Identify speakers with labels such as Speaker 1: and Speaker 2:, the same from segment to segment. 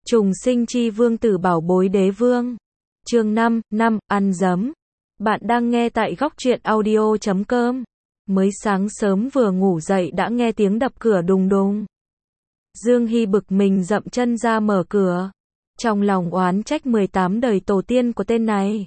Speaker 1: Trùng sinh chi vương tử bảo bối đế vương. Chương 5, ăn giấm. Bạn đang nghe tại góc truyện audio.com. Mới sáng sớm vừa ngủ dậy đã nghe tiếng đập cửa đùng đùng. Dương Hy bực mình dậm chân ra mở cửa. Trong lòng oán trách 18 đời tổ tiên của tên này.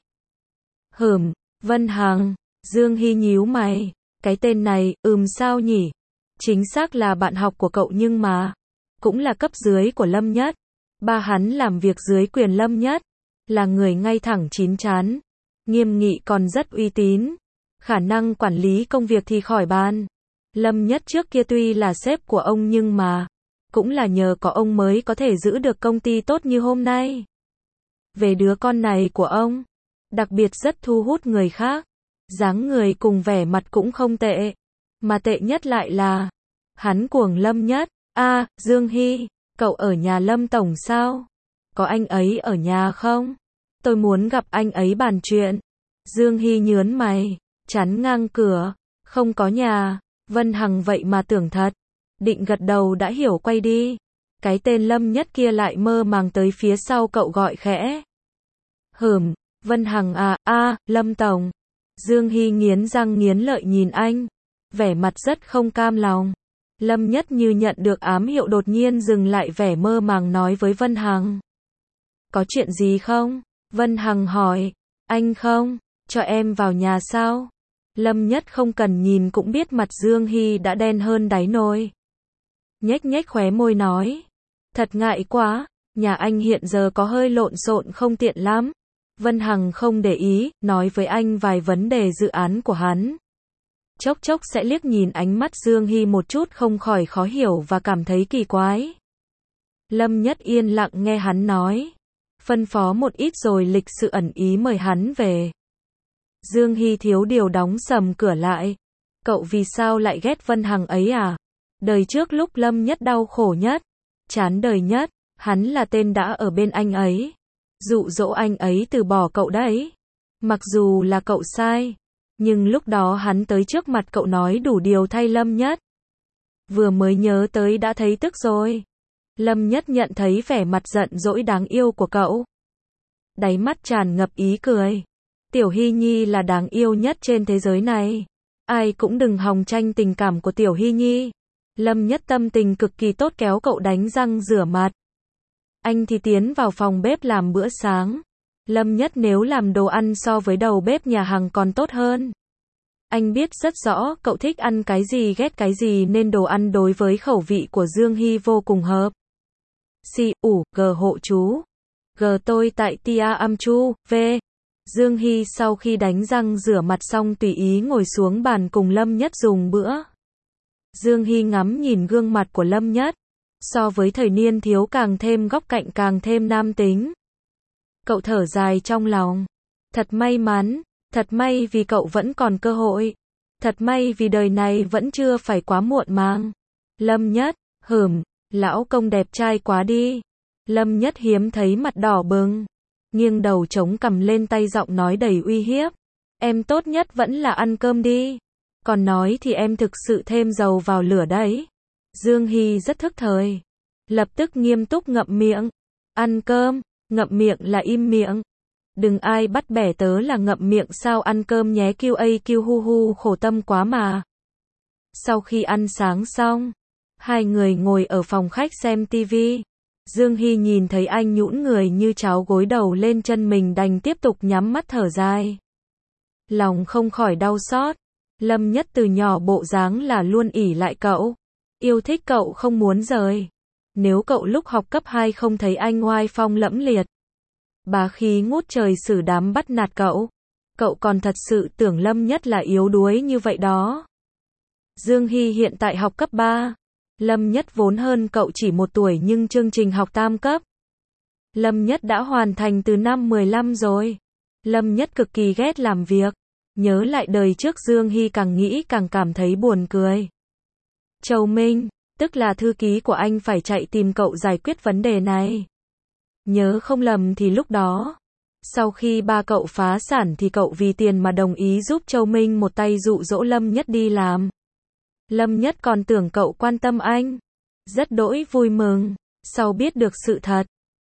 Speaker 1: Vân Hằng. Dương Hy nhíu mày. Cái tên này, sao nhỉ? Chính xác là bạn học của cậu nhưng mà cũng là cấp dưới của Lâm Nhất. Ba hắn làm việc dưới quyền Lâm Nhất, là người ngay thẳng chín chắn, nghiêm nghị còn rất uy tín, khả năng quản lý công việc thì khỏi bàn. Lâm Nhất trước kia tuy là sếp của ông nhưng mà cũng là nhờ có ông mới có thể giữ được công ty tốt như hôm nay. Về đứa con này của ông, đặc biệt rất thu hút người khác, dáng người cùng vẻ mặt cũng không tệ, mà tệ nhất lại là hắn cuồng Lâm Nhất. Dương Hy, cậu ở nhà Lâm Tổng sao? Có anh ấy ở nhà không? Tôi muốn gặp anh ấy bàn chuyện. Dương Hy nhớn mày, chắn ngang cửa. Không có nhà. Vân Hằng vậy mà tưởng thật. Định gật đầu đã hiểu quay đi. Cái tên Lâm Nhất kia lại mơ màng tới phía sau cậu gọi khẽ. Vân Hằng Lâm Tổng. Dương Hy nghiến răng nghiến lợi nhìn anh. Vẻ mặt rất không cam lòng. Lâm Nhất như nhận được ám hiệu đột nhiên dừng lại vẻ mơ màng nói với Vân Hằng. Có chuyện gì không? Vân Hằng hỏi. Anh không, cho em vào nhà sao? Lâm Nhất không cần nhìn cũng biết mặt Dương Hy đã đen hơn đáy nồi. Nhếch nhếch khóe môi nói. Thật ngại quá, nhà anh hiện giờ có hơi lộn xộn không tiện lắm. Vân Hằng không để ý, nói với anh vài vấn đề dự án của hắn. Chốc chốc sẽ liếc nhìn ánh mắt Dương Hy một chút không khỏi khó hiểu và cảm thấy kỳ quái. Lâm Nhất yên lặng nghe hắn nói. Phân phó một ít rồi lịch sự ẩn ý mời hắn về. Dương Hy thiếu điều đóng sầm cửa lại. Cậu vì sao lại ghét Vân Hằng ấy à? Đời trước lúc Lâm Nhất đau khổ nhất, chán đời nhất, hắn là tên đã ở bên anh ấy. Dụ dỗ anh ấy từ bỏ cậu đấy. Mặc dù là cậu sai. Nhưng lúc đó hắn tới trước mặt cậu nói đủ điều thay Lâm Nhất. Vừa mới nhớ tới đã thấy tức rồi. Lâm Nhất nhận thấy vẻ mặt giận dỗi đáng yêu của cậu. Đáy mắt tràn ngập ý cười. Tiểu Hy Nhi là đáng yêu nhất trên thế giới này. Ai cũng đừng hòng tranh tình cảm của Tiểu Hy Nhi. Lâm Nhất tâm tình cực kỳ tốt kéo cậu đánh răng rửa mặt. Anh thì tiến vào phòng bếp làm bữa sáng. Lâm Nhất nếu làm đồ ăn so với đầu bếp nhà hàng còn tốt hơn. Anh biết rất rõ cậu thích ăn cái gì ghét cái gì nên đồ ăn đối với khẩu vị của Dương Hy vô cùng hợp. G hộ chú. G tôi tại tia âm chu, v. Dương Hy sau khi đánh răng rửa mặt xong tùy ý ngồi xuống bàn cùng Lâm Nhất dùng bữa. Dương Hy ngắm nhìn gương mặt của Lâm Nhất. So với thời niên thiếu càng thêm góc cạnh càng thêm nam tính. Cậu thở dài trong lòng. Thật may mắn, thật may vì cậu vẫn còn cơ hội. Thật may vì đời này vẫn chưa phải quá muộn màng. Lâm Nhất, lão công đẹp trai quá đi. Lâm Nhất hiếm thấy mặt đỏ bừng. Nghiêng đầu chống cằm lên tay giọng nói đầy uy hiếp. Em tốt nhất vẫn là ăn cơm đi. Còn nói thì em thực sự thêm dầu vào lửa đấy. Dương Hy rất thức thời. Lập tức nghiêm túc ngậm miệng. Ăn cơm. Ngậm miệng là im miệng. Đừng ai bắt bẻ tớ là ngậm miệng sao ăn cơm nhé kêu hu khổ tâm quá mà. Sau khi ăn sáng xong, hai người ngồi ở phòng khách xem tivi. Dương Hy nhìn thấy anh nhũn người như cháo gối đầu lên chân mình đành tiếp tục nhắm mắt thở dài. Lòng không khỏi đau xót. Lâm Nhất từ nhỏ bộ dáng là luôn ỷ lại cậu. Yêu thích cậu không muốn rời. Nếu cậu lúc học cấp 2 không thấy anh oai phong lẫm liệt, bá khí ngút trời xử đám bắt nạt cậu còn thật sự tưởng Lâm Nhất là yếu đuối như vậy đó. Dương Hy hiện tại học cấp 3. Lâm Nhất vốn hơn cậu chỉ 1 tuổi nhưng chương trình học tam cấp. Lâm Nhất đã hoàn thành từ năm 15 rồi. Lâm Nhất cực kỳ ghét làm việc. Nhớ lại đời trước Dương Hy càng nghĩ càng cảm thấy buồn cười. Châu Minh, tức là thư ký của anh phải chạy tìm cậu giải quyết vấn đề này. Nhớ không lầm thì lúc đó, sau khi ba cậu phá sản thì cậu vì tiền mà đồng ý giúp Châu Minh một tay dụ dỗ Lâm Nhất đi làm. Lâm Nhất còn tưởng cậu quan tâm anh. Rất đỗi vui mừng. Sau biết được sự thật,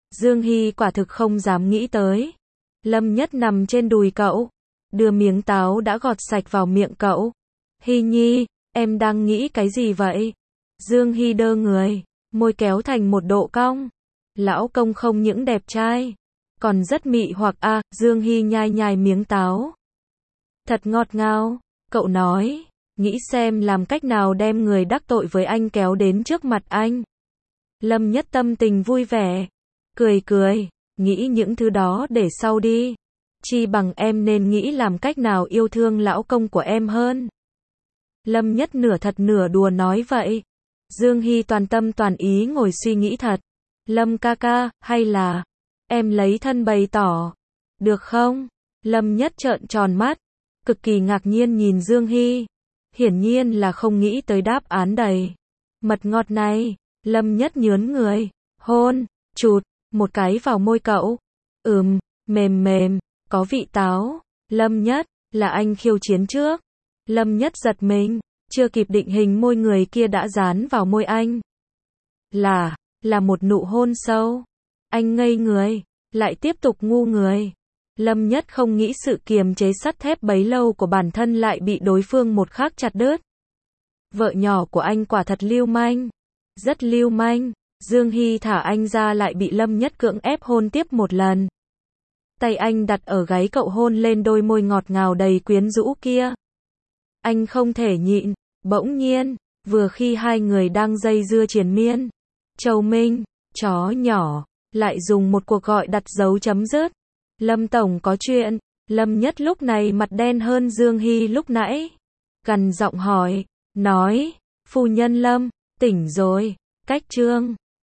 Speaker 1: Dương Hy quả thực không dám nghĩ tới. Lâm Nhất nằm trên đùi cậu, đưa miếng táo đã gọt sạch vào miệng cậu. Hy nhi, em đang nghĩ cái gì vậy? Dương Hy đơ người, môi kéo thành một độ cong. Lão công không những đẹp trai, còn rất mị hoặc Dương Hy nhai nhai miếng táo. Thật ngọt ngào, cậu nói, nghĩ xem làm cách nào đem người đắc tội với anh kéo đến trước mặt anh. Lâm Nhất tâm tình vui vẻ, cười cười, nghĩ những thứ đó để sau đi. Chi bằng em nên nghĩ làm cách nào yêu thương lão công của em hơn. Lâm Nhất nửa thật nửa đùa nói vậy. Dương Hy toàn tâm toàn ý ngồi suy nghĩ thật. Lâm ca ca, hay là em lấy thân bày tỏ, được không? Lâm Nhất trợn tròn mắt, cực kỳ ngạc nhiên nhìn Dương Hy. Hiển nhiên là không nghĩ tới đáp án đầy mật ngọt này. Lâm Nhất nhướn người, hôn, chụt, một cái vào môi cậu. Mềm mềm, có vị táo. Lâm Nhất, là anh khiêu chiến trước. Lâm Nhất giật mình, chưa kịp định hình môi người kia đã dán vào môi anh. Là một nụ hôn sâu. Anh ngây người, lại tiếp tục ngu người. Lâm Nhất không nghĩ sự kiềm chế sắt thép bấy lâu của bản thân lại bị đối phương một khắc chặt đứt. Vợ nhỏ của anh quả thật lưu manh. Rất lưu manh. Dương Hy thả anh ra lại bị Lâm Nhất cưỡng ép hôn tiếp một lần. Tay anh đặt ở gáy cậu hôn lên đôi môi ngọt ngào đầy quyến rũ kia. Anh không thể nhịn. Bỗng nhiên, vừa khi hai người đang dây dưa triền miên, Châu Minh, chó nhỏ, lại dùng một cuộc gọi đặt dấu chấm dứt. Lâm tổng có chuyện. Lâm Nhất lúc này mặt đen hơn Dương Hy lúc nãy. Gằn giọng hỏi, nói, phu nhân Lâm, tỉnh rồi. Cách chương